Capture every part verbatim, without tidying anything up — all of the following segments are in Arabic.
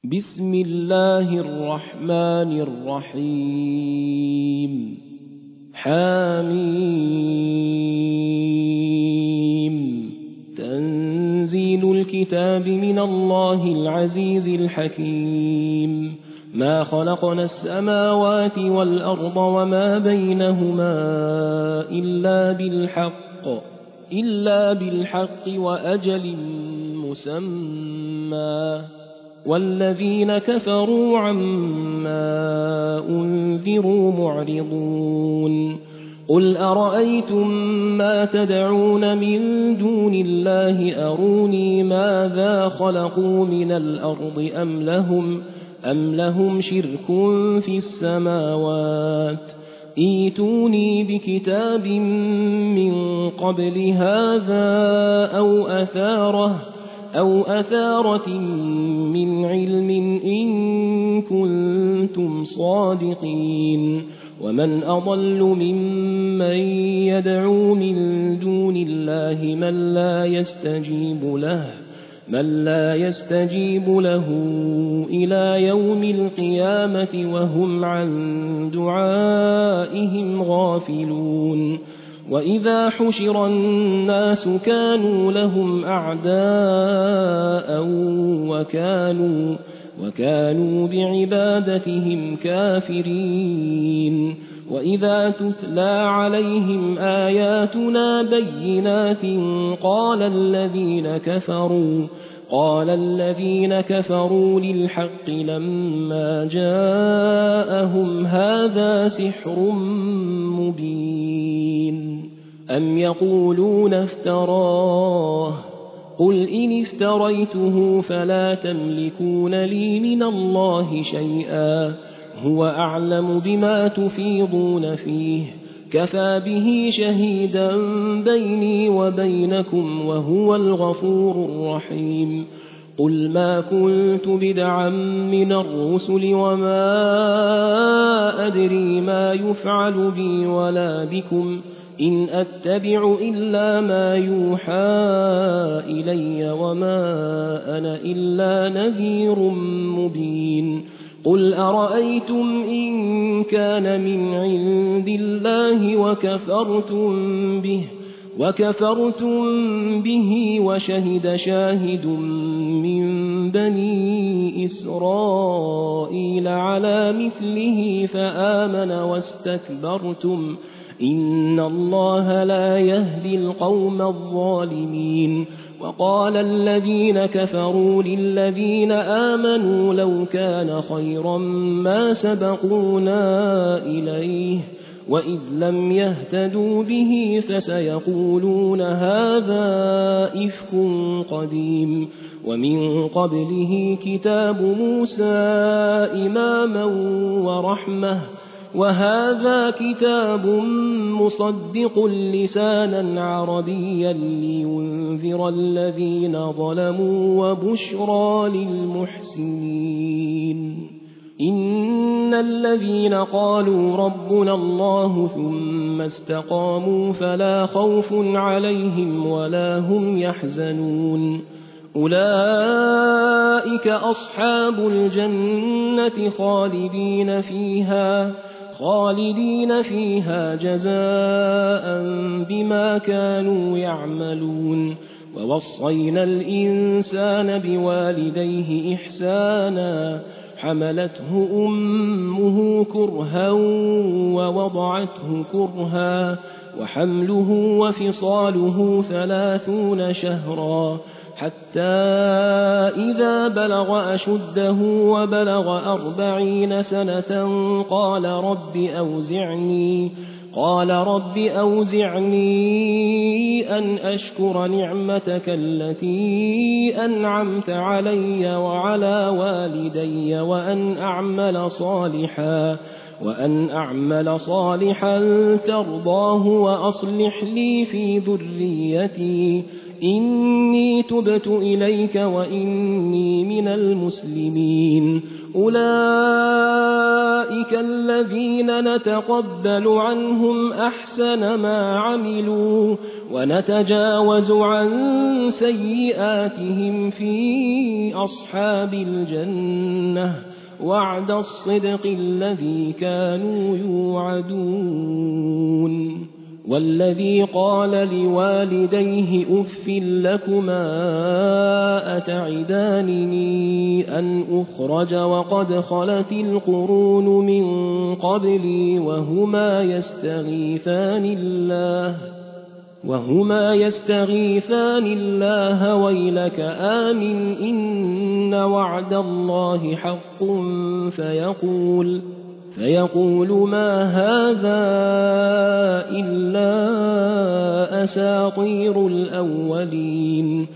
بسم الله الرحمن الرحيم حميم تنزيل الكتاب من الله العزيز الحكيم ما خلقنا السماوات والأرض وما بينهما إلا بالحق إلا بالحق وأجل مسمى والذين كفروا عما أنذروا معرضون قل أرأيتم ما تدعون من دون الله أروني ماذا خلقوا من الأرض أم لهم, أم لهم شرك في السماوات ائتوني بكتاب من قبل هذا أو أثارة أو أثارة من علم إن كنتم صادقين ومن أضل ممن يدعو من دون الله من لا يستجيب له من لا يستجيب له إلى يوم القيامة وهم عن دعائهم غافلون وإذا حشر الناس كانوا لهم أعداء وكانوا, وكانوا بعبادتهم كافرين وإذا تتلى عليهم آياتنا بينات قال الذين كفروا قال الذين كفروا للحق لما جاءهم هذا سحر مبين أم يقولون افتراه قل إن افتريته فلا تملكون لي من الله شيئا هو أعلم بما تفيضون فيه كفى به شهيدا بيني وبينكم وهو الغفور الرحيم قل ما كنت بدعا من الرسل وما أدري ما يفعل بي ولا بكم إن أتبع إلا ما يوحى إلي وما أنا إلا نذير مبين قل أرأيتم إن كان من عند الله وكفرتم به وكفرتم به وشهد شاهد من بني إسرائيل على مثله فآمن واستكبرتم إن الله لا يهدي القوم الظالمين وقال الذين كفروا للذين آمنوا لو كان خيرا ما سبقونا إليه وإذ لم يهتدوا به فسيقولون هذا إفك قديم ومن قبله كتاب موسى إماما ورحمة وهذا كتاب مصدق لسانا عربيا لينذر الذين ظلموا وبشرى للمحسنين إن الذين قالوا ربنا الله ثم استقاموا فلا خوف عليهم ولا هم يحزنون أولئك أصحاب الجنة خالدين فيها خالدين فيها جزاء بما كانوا يعملون ووصينا الإنسان بوالديه إحسانا حملته أمه كرها ووضعته كرها وحمله وفصاله ثلاثون شهرا حتى إذا بلغ أشده وبلغ أربعين سنة قال رب أوزعني قال رب أوزعني أن أشكر نعمتك التي أنعمت علي وعلى والدي وأن أعمل صالحا وأن أعمل صالحا ترضاه وأصلح لي في ذريتي إني تبت إليك وإني من المسلمين أولئك الذين نتقبل عنهم أحسن ما عملوا ونتجاوز عن سيئاتهم في أصحاب الجنة وعد الصدق الذي كانوا يوعدون والذي قال لوالديه أف لكما أتعدانني أن أخرج وقد خلت القرون من قبلي وهما يستغيثان الله وهما يستغيثان الله ويلك آمن إن وعد الله حق فيقول فيقول ما هذا إلا أساطير الأولين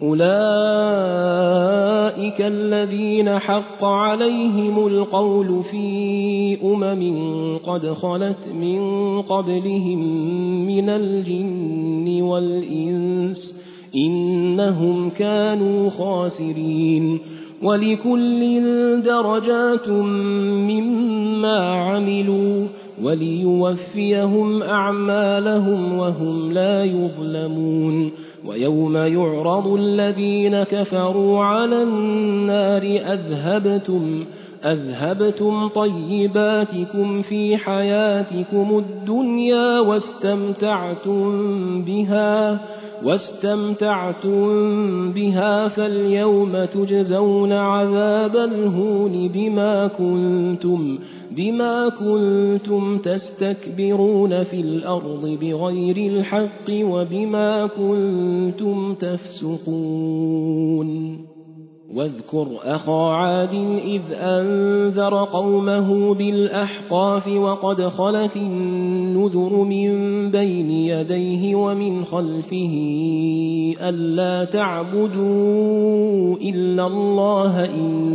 أولئك الذين حق عليهم القول في أمم قد خلت من قبلهم من الجن والإنس إنهم كانوا خاسرين ولكل درجات مما عملوا وليوفيهم أعمالهم وهم لا يظلمون ويوم يعرض الذين كفروا على النار أذهبتم أذهبتم طيباتكم في حياتكم الدنيا واستمتعتم بها واستمتعتم بها فاليوم تجزون عذاب الهون بما كنتم بما كنتم تستكبرون في الأرض بغير الحق وبما كنتم تفسقون واذكر أخا عاد إذ أنذر قومه بالأحقاف وقد خلت النذر من بين يديه ومن خلفه ألا تعبدوا إلا الله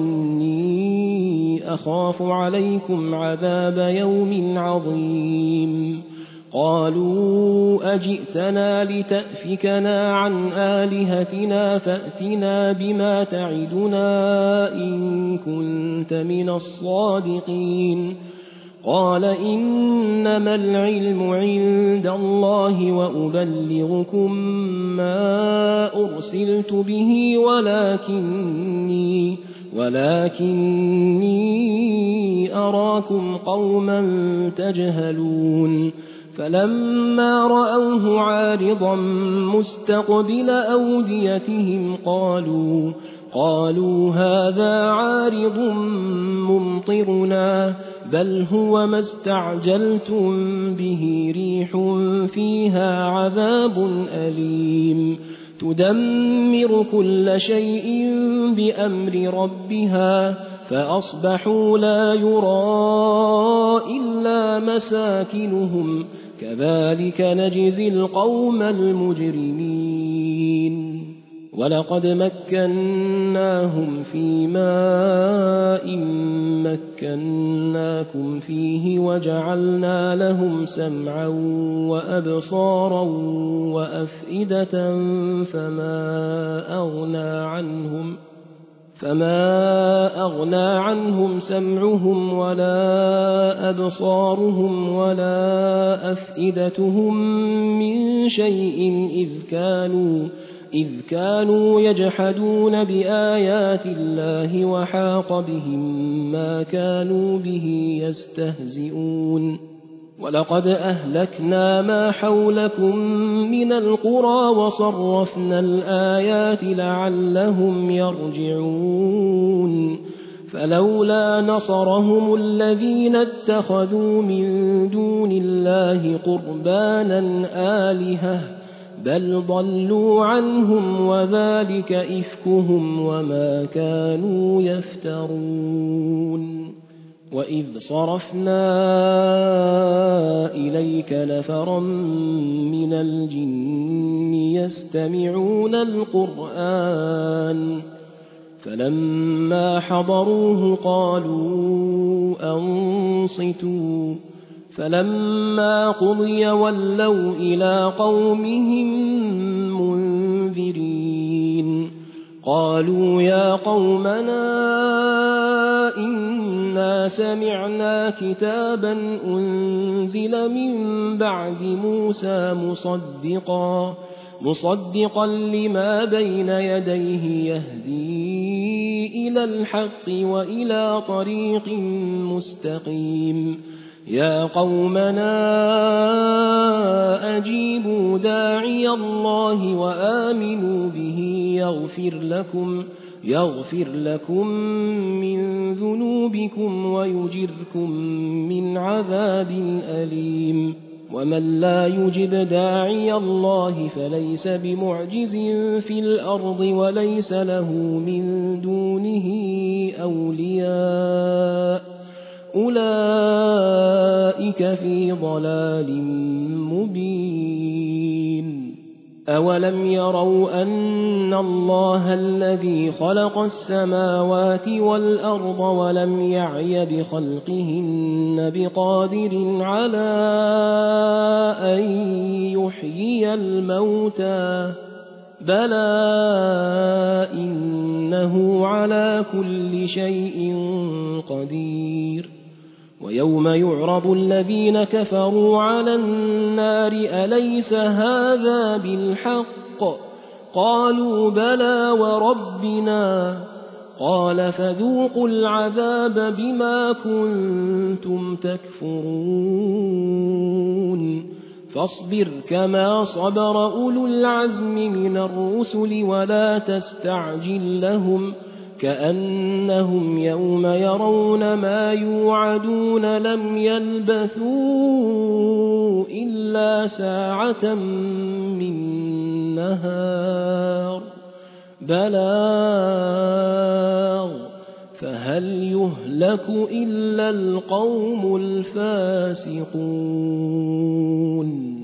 إني أخاف عليكم عذاب يوم عظيم قالوا أجئتنا لتأفكنا عن آلهتنا فأتنا بما تعدنا إن كنت من الصادقين قال إنما العلم عند الله وأبلغكم ما أرسلت به ولكني ولكني أراكم قوما تجهلون فلما رأوه عارضا مستقبل أوديتهم قالوا قالوا هذا عارض ممطرنا بل هو ما استعجلتم به ريح فيها عذاب أليم تدمر كل شيء بأمر ربها فأصبحوا لا يرى إلا مساكنهم كذلك نجزي القوم المجرمين ولقد مكناهم في ماء مكناكم فيه وجعلنا لهم سمعا وأبصارا وأفئدة فما أغنى عنهم فما أغنى عنهم سمعهم ولا أبصارهم ولا أفئدتهم من شيء إذ كانوا إذ كانوا يجحدون بآيات الله وحاق بهم ما كانوا به يستهزئون ولقد أهلكنا ما حولكم من القرى وصرفنا الآيات لعلهم يرجعون فلولا نصرهم الذين اتخذوا من دون الله قربانا آلهة بل ضلوا عنهم وذلك إفكهم وما كانوا يفترون وإذ صرفنا إليك نفرا من الجن يستمعون القرآن فلما حضروه قالوا أنصتوا فلما قضي ولوا إلى قومهم منذرين قالوا يا قومنا إنا سمعنا كتابا أنزل من بعد موسى مصدقا مصدقا لما بين يديه يهدي إلى الحق وإلى طريق مستقيم يا قومنا أجيبوا داعي الله وآمنوا به يغفر لكم يغفر لكم من ذنوبكم ويجركم من عذاب أليم ومن لا يجب داعي الله فليس بمعجز في الأرض وليس له من دونه أولياء أولئك في ضلال مبين أولم يروا أن الله الذي خلق السماوات والأرض ولم يعي بخلقهن بقادر على أن يحيي الموتى بلى إنه على كل شيء قدير ويوم يعرض الذين كفروا على النار أليس هذا بالحق قالوا بلى وربنا قال فذوقوا العذاب بما كنتم تكفرون فاصبر كما صبر أولو العزم من الرسل ولا تستعجل لهم كأنهم يوم يرون ما يوعدون لم يلبثوا إلا ساعة من نهار بلاغ فهل يهلك إلا القوم الفاسقون